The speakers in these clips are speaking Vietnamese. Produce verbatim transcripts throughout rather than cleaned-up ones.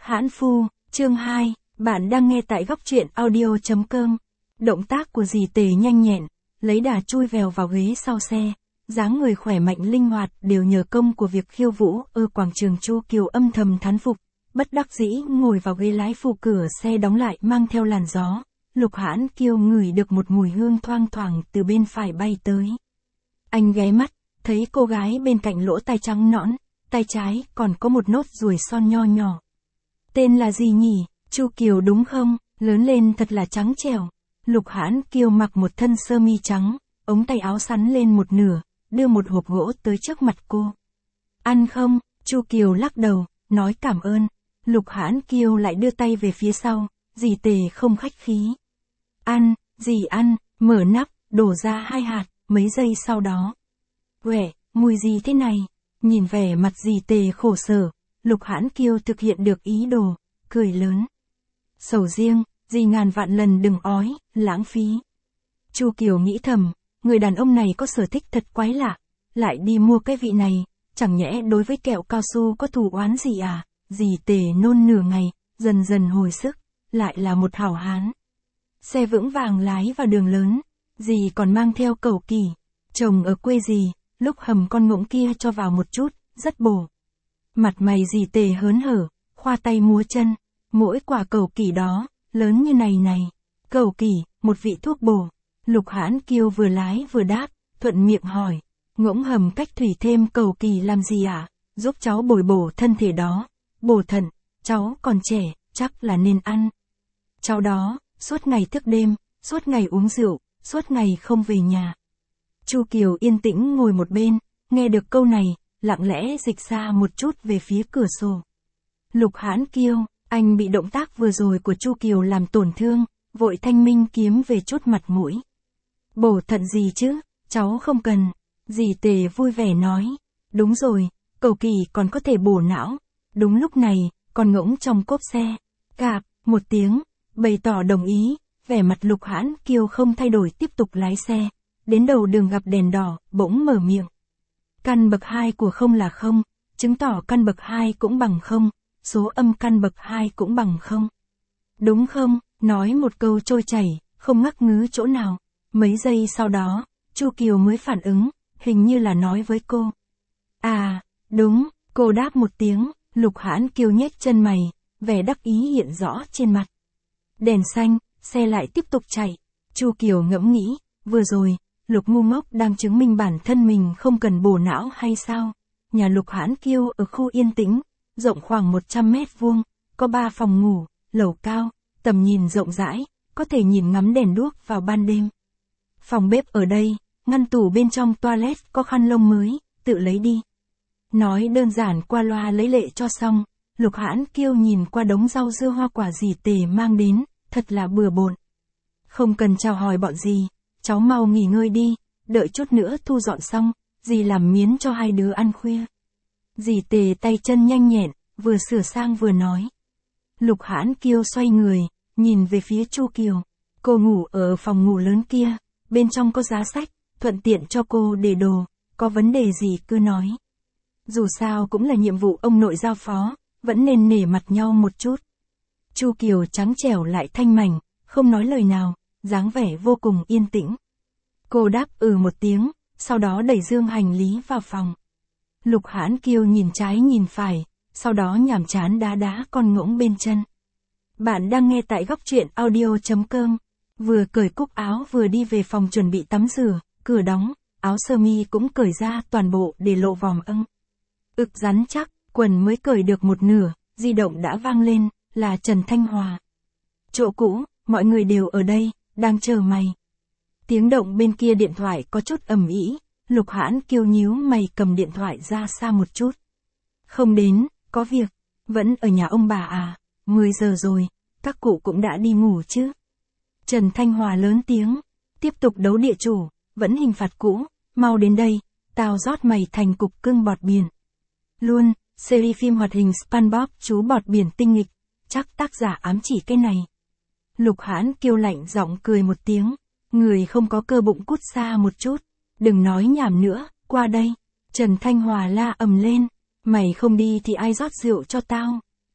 Hãn Phu, chương hai, bạn đang nghe tại góc truyện audio chấm com. Động tác của dì Tề nhanh nhẹn, lấy đà chui vèo vào ghế sau xe, dáng người khỏe mạnh linh hoạt đều nhờ công của việc khiêu vũ ở quảng trường. Chu Kiều âm thầm thán phục, bất đắc dĩ ngồi vào ghế lái phụ, cửa xe đóng lại mang theo làn gió. Lục Hãn Kiêu ngửi được một mùi hương thoang thoảng từ bên phải bay tới. Anh ghé mắt, thấy cô gái bên cạnh lỗ tai trắng nõn, tay trái còn có một nốt ruồi son nho nhỏ. Tên là gì nhỉ? Chu Kiều đúng không? Lớn lên thật là trắng trẻo. Lục Hãn Kiêu mặc một thân sơ mi trắng, ống tay áo sắn lên một nửa, đưa một hộp gỗ tới trước mặt cô. Ăn không? Chu Kiều lắc đầu, nói cảm ơn. Lục Hãn Kiêu lại đưa tay về phía sau, dì Tề không khách khí. Ăn, dì ăn, mở nắp, đổ ra hai hạt, mấy giây sau đó. Quẻ, mùi gì thế này? Nhìn vẻ mặt dì Tề khổ sở, Lục Hãn Kiêu thực hiện được ý đồ, cười lớn. Sầu riêng, dì ngàn vạn lần đừng ói, lãng phí. Chu Kiều nghĩ thầm, người đàn ông này có sở thích thật quái lạ, lại đi mua cái vị này, chẳng nhẽ đối với kẹo cao su có thù oán gì à? Dì Tề nôn nửa ngày, dần dần hồi sức, lại là một hảo hán. Xe vững vàng lái vào đường lớn, dì còn mang theo cẩu kỳ, trồng ở quê dì, lúc hầm con ngỗng kia cho vào một chút, rất bổ. Mặt mày dì Tề hớn hở, khoa tay múa chân, mỗi quả cẩu kỳ đó, lớn như này này. Cẩu kỳ, một vị thuốc bổ. Lục Hãn Kiêu vừa lái vừa đáp, thuận miệng hỏi, ngỗng hầm cách thủy thêm cẩu kỳ làm gì ạ? À? Giúp cháu bồi bổ thân thể đó, bổ thận, cháu còn trẻ, chắc là nên ăn. Cháu đó, suốt ngày thức đêm, suốt ngày uống rượu, suốt ngày không về nhà. Chu Kiều yên tĩnh ngồi một bên, nghe được câu này, lặng lẽ dịch ra một chút về phía cửa sổ. Lục Hãn Kiêu, anh bị động tác vừa rồi của Chu Kiều làm tổn thương, vội thanh minh kiếm về chút mặt mũi. Bổ thận gì chứ, cháu không cần. Dì Tề vui vẻ nói, đúng rồi, cẩu kỳ còn có thể bổ não. Đúng lúc này, con ngỗng trong cốp xe, gạp, một tiếng, bày tỏ đồng ý, vẻ mặt Lục Hãn Kiêu không thay đổi tiếp tục lái xe. Đến đầu đường gặp đèn đỏ, bỗng mở miệng. Căn bậc hai của không là không, chứng tỏ căn bậc hai cũng bằng không, số âm căn bậc hai cũng bằng không. Đúng không? Nói một câu trôi chảy, không ngắc ngứ chỗ nào. Mấy giây sau đó, Chu Kiều mới phản ứng, hình như là nói với cô. À, đúng, cô đáp một tiếng, Lục Hãn Kiêu nhếch chân mày, vẻ đắc ý hiện rõ trên mặt. Đèn xanh, xe lại tiếp tục chạy. Chu Kiều ngẫm nghĩ, vừa rồi, Lục ngu ngốc đang chứng minh bản thân mình không cần bổ não hay sao? Nhà Lục Hãn Kiêu ở khu yên tĩnh, rộng khoảng một trăm mét vuông, có ba phòng ngủ, lầu cao, tầm nhìn rộng rãi, có thể nhìn ngắm đèn đuốc vào ban đêm. Phòng bếp ở đây, ngăn tủ bên trong toilet có khăn lông mới, tự lấy đi. Nói đơn giản qua loa lấy lệ cho xong, Lục Hãn Kiêu nhìn qua đống rau dưa hoa quả dì Tề mang đến, thật là bừa bộn. Không cần chào hỏi bọn dì, cháu mau nghỉ ngơi đi, đợi chút nữa thu dọn xong, dì làm miến cho hai đứa ăn khuya. Dì Tề tay chân nhanh nhẹn, vừa sửa sang vừa nói. Lục Hãn Kiêu xoay người, nhìn về phía Chu Kiều. Cô ngủ ở phòng ngủ lớn kia, bên trong có giá sách, thuận tiện cho cô để đồ, có vấn đề gì cứ nói. Dù sao cũng là nhiệm vụ ông nội giao phó, vẫn nên nể mặt nhau một chút. Chu Kiều trắng trẻo lại thanh mảnh, không nói lời nào, dáng vẻ vô cùng yên tĩnh. Cô đáp ừ một tiếng, sau đó đẩy dương hành lý vào phòng. Lục Hãn Kiêu nhìn trái nhìn phải, sau đó nhàm chán đá đá con ngỗng bên chân. Bạn đang nghe tại góc truyện audio chấm com. Vừa cởi cúc áo vừa đi về phòng chuẩn bị tắm rửa, cửa đóng, áo sơ mi cũng cởi ra toàn bộ để lộ vòm ưng. Ực rắn chắc, quần mới cởi được một nửa, di động đã vang lên, là Trần Thanh Hòa. Chỗ cũ, mọi người đều ở đây, đang chờ mày. Tiếng động bên kia điện thoại có chút ầm ĩ, Lục Hãn Kiêu nhíu mày cầm điện thoại ra xa một chút. Không đến, có việc, vẫn ở nhà ông bà à, mười giờ rồi, các cụ cũng đã đi ngủ chứ. Trần Thanh Hòa lớn tiếng, tiếp tục đấu địa chủ, vẫn hình phạt cũ, mau đến đây, tao rót mày thành cục cưng bọt biển. Luôn, series phim hoạt hình SpongeBob chú bọt biển tinh nghịch, chắc tác giả ám chỉ cái này. Lục Hãn Kiêu lạnh giọng cười một tiếng, người không có cơ bụng cút xa một chút, đừng nói nhảm nữa, qua đây. Trần Thanh Hòa la ầm lên, mày không đi thì ai rót rượu cho tao.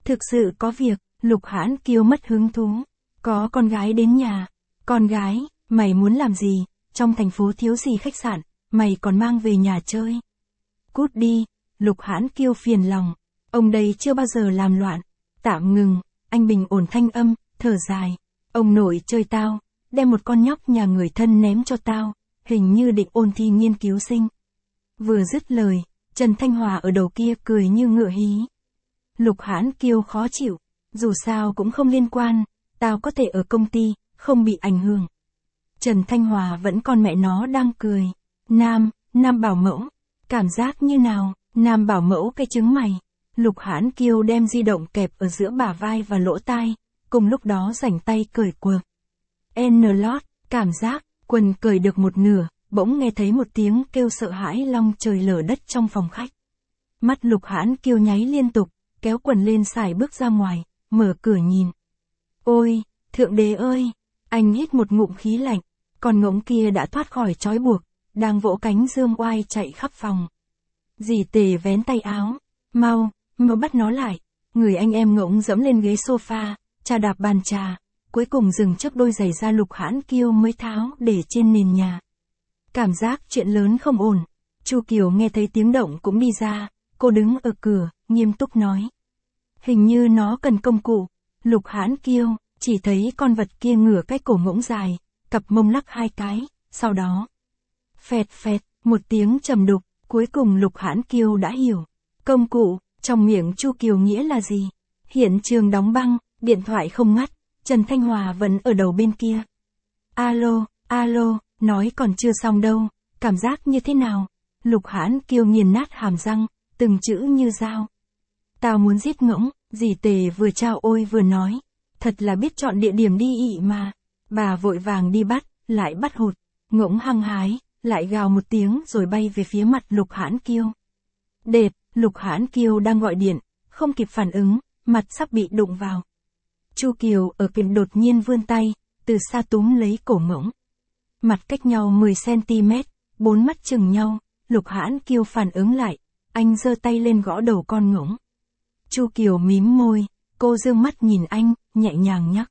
Thực sự có việc, Lục Hãn Kiêu mất hứng thú. Có con gái đến nhà. Con gái, mày muốn làm gì? Trong thành phố thiếu gì khách sạn, mày còn mang về nhà chơi. Cút đi, Lục Hãn Kiêu phiền lòng. Ông đây chưa bao giờ làm loạn. Tạm ngừng, anh bình ổn thanh âm, thở dài. Ông nội chơi tao, đem một con nhóc nhà người thân ném cho tao, hình như định ôn thi nghiên cứu sinh. Vừa dứt lời, Trần Thanh Hòa ở đầu kia cười như ngựa hí. Lục Hãn Kiêu khó chịu, dù sao cũng không liên quan, tao có thể ở công ty, không bị ảnh hưởng. Trần Thanh Hòa vẫn con mẹ nó đang cười. Nam, Nam bảo mẫu, cảm giác như nào? Nam bảo mẫu cái trứng mày. Lục Hãn Kiêu đem di động kẹp ở giữa bả vai và lỗ tai, cùng lúc đó rảnh tay cởi quần. N-lót, cảm giác, quần cởi được một nửa, bỗng nghe thấy một tiếng kêu sợ hãi long trời lở đất trong phòng khách. Mắt Lục Hãn Kiêu nháy liên tục, kéo quần lên xài bước ra ngoài, mở cửa nhìn. Ôi, thượng đế ơi! Anh hít một ngụm khí lạnh, con ngỗng kia đã thoát khỏi trói buộc, đang vỗ cánh dương oai chạy khắp phòng. Dì Tề vén tay áo, mau, mau bắt nó lại. Người anh em ngỗng dẫm lên ghế sofa, trà đạp bàn trà, cuối cùng dừng trước đôi giày da Lục Hãn Kiêu mới tháo để trên nền nhà. Cảm giác chuyện lớn không ổn. Chu Kiều nghe thấy tiếng động cũng đi ra, cô đứng ở cửa, nghiêm túc nói. Hình như nó cần công cụ. Lục Hãn Kiêu chỉ thấy con vật kia ngửa cái cổ ngỗng dài, cặp mông lắc hai cái, sau đó. Phẹt phẹt, một tiếng trầm đục, cuối cùng Lục Hãn Kiêu đã hiểu. Công cụ, trong miệng Chu Kiều nghĩa là gì? Hiện trường đóng băng, điện thoại không ngắt, Trần Thanh Hòa vẫn ở đầu bên kia. Alo, alo, nói còn chưa xong đâu, cảm giác như thế nào? Lục Hãn Kiêu nghiền nát hàm răng, từng chữ như dao. Tao muốn giết ngỗng, dì Tề vừa trao ôi vừa nói. Thật là biết chọn địa điểm đi ị mà. Bà vội vàng đi bắt, lại bắt hụt. Ngỗng hăng hái, lại gào một tiếng rồi bay về phía mặt Lục Hãn Kiêu. Đệt, Lục Hãn Kiêu đang gọi điện, không kịp phản ứng, mặt sắp bị đụng vào. Chu Kiều ở kềm đột nhiên vươn tay, từ xa túm lấy cổ ngỗng. Mặt cách nhau mười xăng-ti-mét, bốn mắt chừng nhau, Lục Hãn Kiêu phản ứng lại, anh giơ tay lên gõ đầu con ngỗng. Chu Kiều mím môi, cô dương mắt nhìn anh, nhẹ nhàng nhắc.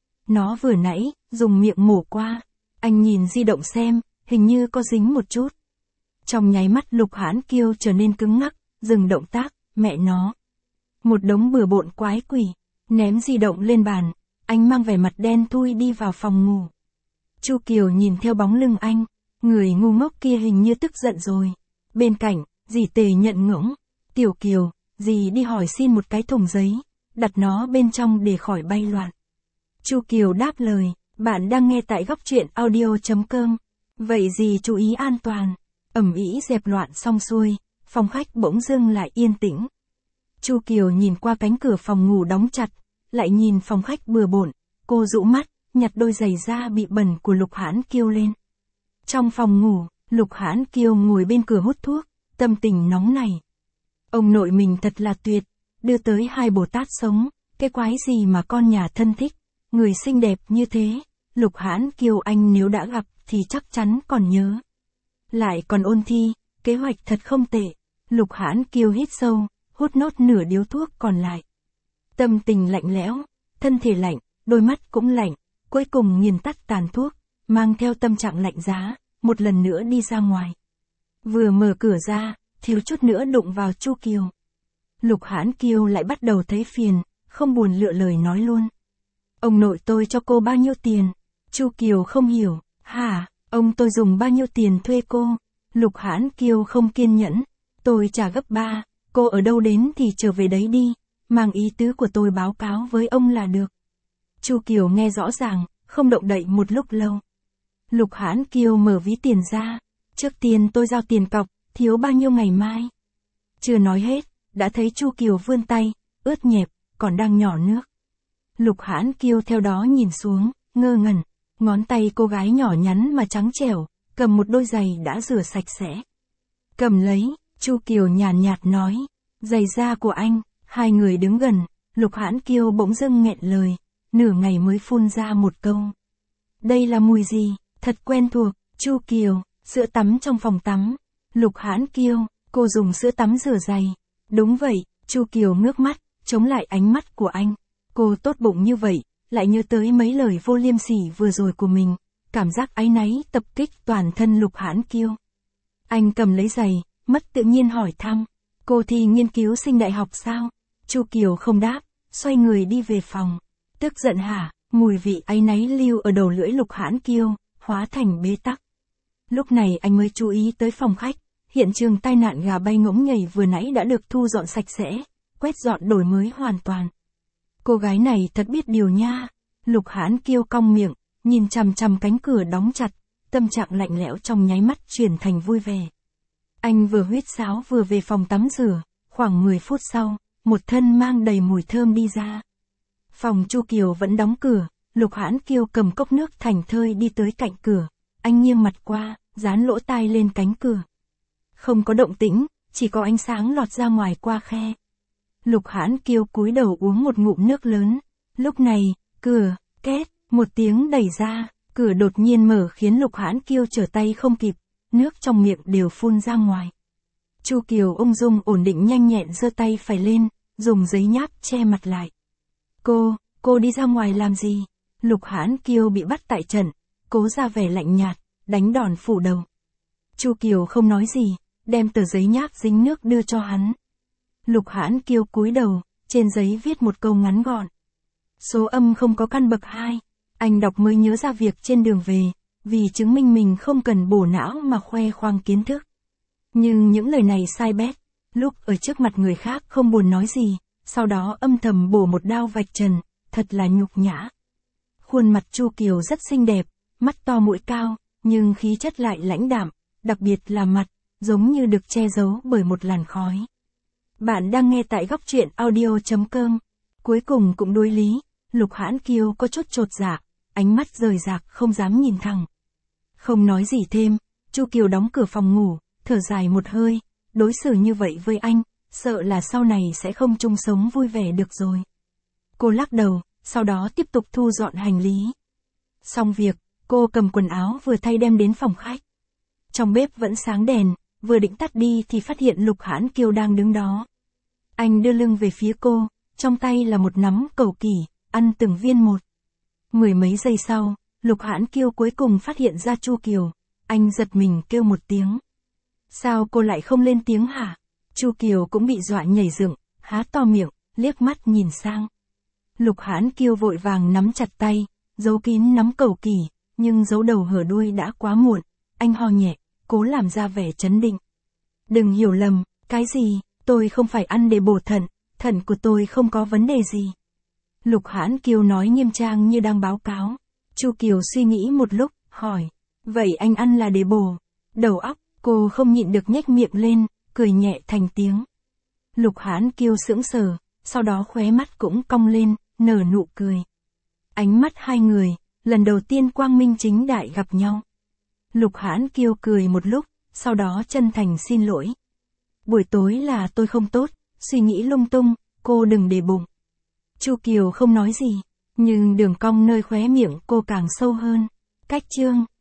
Nó vừa nãy, dùng miệng mổ qua. Anh nhìn di động xem, hình như có dính một chút. Trong nháy mắt Lục Hãn Kiêu trở nên cứng ngắc, dừng động tác, mẹ nó. Một đống bừa bộn quái quỷ, ném di động lên bàn, anh mang vẻ mặt đen thui đi vào phòng ngủ. Chu Kiều nhìn theo bóng lưng anh, người ngu ngốc kia hình như tức giận rồi. Bên cạnh, dì Tề nhận ngỗng. Tiểu Kiều, dì đi hỏi xin một cái thùng giấy, đặt nó bên trong để khỏi bay loạn. Chu Kiều đáp lời, bạn đang nghe tại góc truyện audio chấm com. Vậy dì chú ý an toàn. Ầm ĩ dẹp loạn xong xuôi, phòng khách bỗng dưng lại yên tĩnh. Chu Kiều nhìn qua cánh cửa phòng ngủ đóng chặt, lại nhìn phòng khách bừa bộn, cô dụ mắt, nhặt đôi giày da bị bẩn của Lục Hãn Kiêu lên. Trong phòng ngủ, Lục Hãn Kiêu ngồi bên cửa hút thuốc, tâm tình nóng nảy. Ông nội mình thật là tuyệt, đưa tới hai Bồ Tát sống, cái quái gì mà con nhà thân thích, người xinh đẹp như thế, Lục Hãn Kiêu anh nếu đã gặp thì chắc chắn còn nhớ. Lại còn ôn thi, kế hoạch thật không tệ. Lục Hãn Kiêu hít sâu, hút nốt nửa điếu thuốc còn lại. Tâm tình lạnh lẽo, thân thể lạnh, đôi mắt cũng lạnh, cuối cùng nghiền tắt tàn thuốc, mang theo tâm trạng lạnh giá, một lần nữa đi ra ngoài. Vừa mở cửa ra, thiếu chút nữa đụng vào Chu Kiều. Lục Hãn Kiêu lại bắt đầu thấy phiền, không buồn lựa lời nói luôn. Ông nội tôi cho cô bao nhiêu tiền? Chu Kiều không hiểu. Hả, ông tôi dùng bao nhiêu tiền thuê cô? Lục Hãn Kiêu không kiên nhẫn. Tôi trả gấp ba, cô ở đâu đến thì trở về đấy đi, mang ý tứ của tôi báo cáo với ông là được. Chu Kiều nghe rõ ràng, không động đậy một lúc lâu. Lục Hãn Kiêu mở ví tiền ra. Trước tiên tôi giao tiền cọc, thiếu bao nhiêu ngày mai? Chưa nói hết, đã thấy Chu Kiều vươn tay, ướt nhẹp, còn đang nhỏ nước. Lục Hãn Kiêu theo đó nhìn xuống, ngơ ngẩn, ngón tay cô gái nhỏ nhắn mà trắng trẻo, cầm một đôi giày đã rửa sạch sẽ. Cầm lấy, Chu Kiều nhàn nhạt nói, giày da của anh. Hai người đứng gần, Lục Hãn Kiêu bỗng dưng nghẹn lời, nửa ngày mới phun ra một câu. Đây là mùi gì, thật quen thuộc. Chu Kiều, sữa tắm trong phòng tắm. Lục Hãn Kiêu, cô dùng sữa tắm rửa giày. Đúng vậy, Chu Kiều ngước mắt, chống lại ánh mắt của anh. Cô tốt bụng như vậy, lại nhớ tới mấy lời vô liêm sỉ vừa rồi của mình, cảm giác áy náy tập kích toàn thân Lục Hãn Kiêu. Anh cầm lấy giày, mất tự nhiên hỏi thăm, cô thi nghiên cứu sinh đại học sao? Chu Kiều không đáp, xoay người đi về phòng. Tức giận hả? Mùi vị áy náy lưu ở đầu lưỡi Lục Hãn Kiêu, hóa thành bế tắc. Lúc này anh mới chú ý tới phòng khách, hiện trường tai nạn gà bay ngỗng nhảy vừa nãy đã được thu dọn sạch sẽ, quét dọn đổi mới hoàn toàn. Cô gái này thật biết điều nha. Lục Hãn Kiêu cong miệng, nhìn chằm chằm cánh cửa đóng chặt, tâm trạng lạnh lẽo trong nháy mắt chuyển thành vui vẻ. Anh vừa huýt sáo vừa về phòng tắm rửa, khoảng mười phút sau, một thân mang đầy mùi thơm đi ra. Phòng Chu Kiều vẫn đóng cửa, Lục Hãn Kiêu cầm cốc nước thảnh thơi đi tới cạnh cửa, anh nghiêng mặt qua, dán lỗ tai lên cánh cửa. Không có động tĩnh, chỉ có ánh sáng lọt ra ngoài qua khe. Lục Hãn Kiêu cúi đầu uống một ngụm nước lớn. Lúc này, cửa, két, một tiếng đẩy ra, cửa đột nhiên mở khiến Lục Hãn Kiêu trở tay không kịp, nước trong miệng đều phun ra ngoài. Chu Kiều ung dung ổn định nhanh nhẹn giơ tay phải lên, dùng giấy nháp che mặt lại. Cô, cô đi ra ngoài làm gì? Lục Hãn Kiêu bị bắt tại trận, cố ra vẻ lạnh nhạt, đánh đòn phủ đầu. Chu Kiều không nói gì, đem tờ giấy nháp dính nước đưa cho hắn. Lục Hãn Kiêu cúi đầu, trên giấy viết một câu ngắn gọn. Số âm không có căn bậc hai. Anh đọc mới nhớ ra việc trên đường về, vì chứng minh mình không cần bổ não mà khoe khoang kiến thức. Nhưng những lời này sai bét, lúc ở trước mặt người khác không buồn nói gì, sau đó âm thầm bổ một đao vạch trần, thật là nhục nhã. Khuôn mặt Chu Kiều rất xinh đẹp, mắt to mũi cao, nhưng khí chất lại lãnh đạm, đặc biệt là mặt, giống như được che giấu bởi một làn khói. Bạn đang nghe tại góc truyện audio chấm com. Cuối cùng cũng đối lý, Lục Hãn Kiêu có chút chột dạ, ánh mắt rời rạc không dám nhìn thẳng. Không nói gì thêm, Chu Kiều đóng cửa phòng ngủ, thở dài một hơi, đối xử như vậy với anh, sợ là sau này sẽ không chung sống vui vẻ được rồi. Cô lắc đầu, sau đó tiếp tục thu dọn hành lý. Xong việc, cô cầm quần áo vừa thay đem đến phòng khách. Trong bếp vẫn sáng đèn, vừa định tắt đi thì phát hiện Lục Hãn Kiêu đang đứng đó. Anh đưa lưng về phía cô, trong tay là một nắm cẩu kỷ, ăn từng viên một. Mười mấy giây sau, Lục Hãn Kiêu cuối cùng phát hiện ra Chu Kiều, anh giật mình kêu một tiếng. Sao cô lại không lên tiếng hả? Chu Kiều cũng bị dọa nhảy dựng, há to miệng, liếc mắt nhìn sang. Lục Hãn Kiêu vội vàng nắm chặt tay, giấu kín nắm cẩu kỷ, nhưng giấu đầu hở đuôi đã quá muộn, anh ho nhẹ, cố làm ra vẻ trấn định. Đừng hiểu lầm, cái gì, tôi không phải ăn để bổ thận, thận của tôi không có vấn đề gì. Lục Hãn Kiêu nói nghiêm trang như đang báo cáo. Chu Kiều suy nghĩ một lúc, hỏi, vậy anh ăn là để bổ? Đầu óc, cô không nhịn được nhếch miệng lên, cười nhẹ thành tiếng. Lục Hãn Kiêu sững sờ, sau đó khóe mắt cũng cong lên, nở nụ cười. Ánh mắt hai người, lần đầu tiên quang minh chính đại gặp nhau. Lục Hãn Kiêu cười một lúc, sau đó chân thành xin lỗi. Buổi tối là tôi không tốt, suy nghĩ lung tung, cô đừng để bụng. Chu Kiều không nói gì, nhưng đường cong nơi khóe miệng cô càng sâu hơn. Cách chương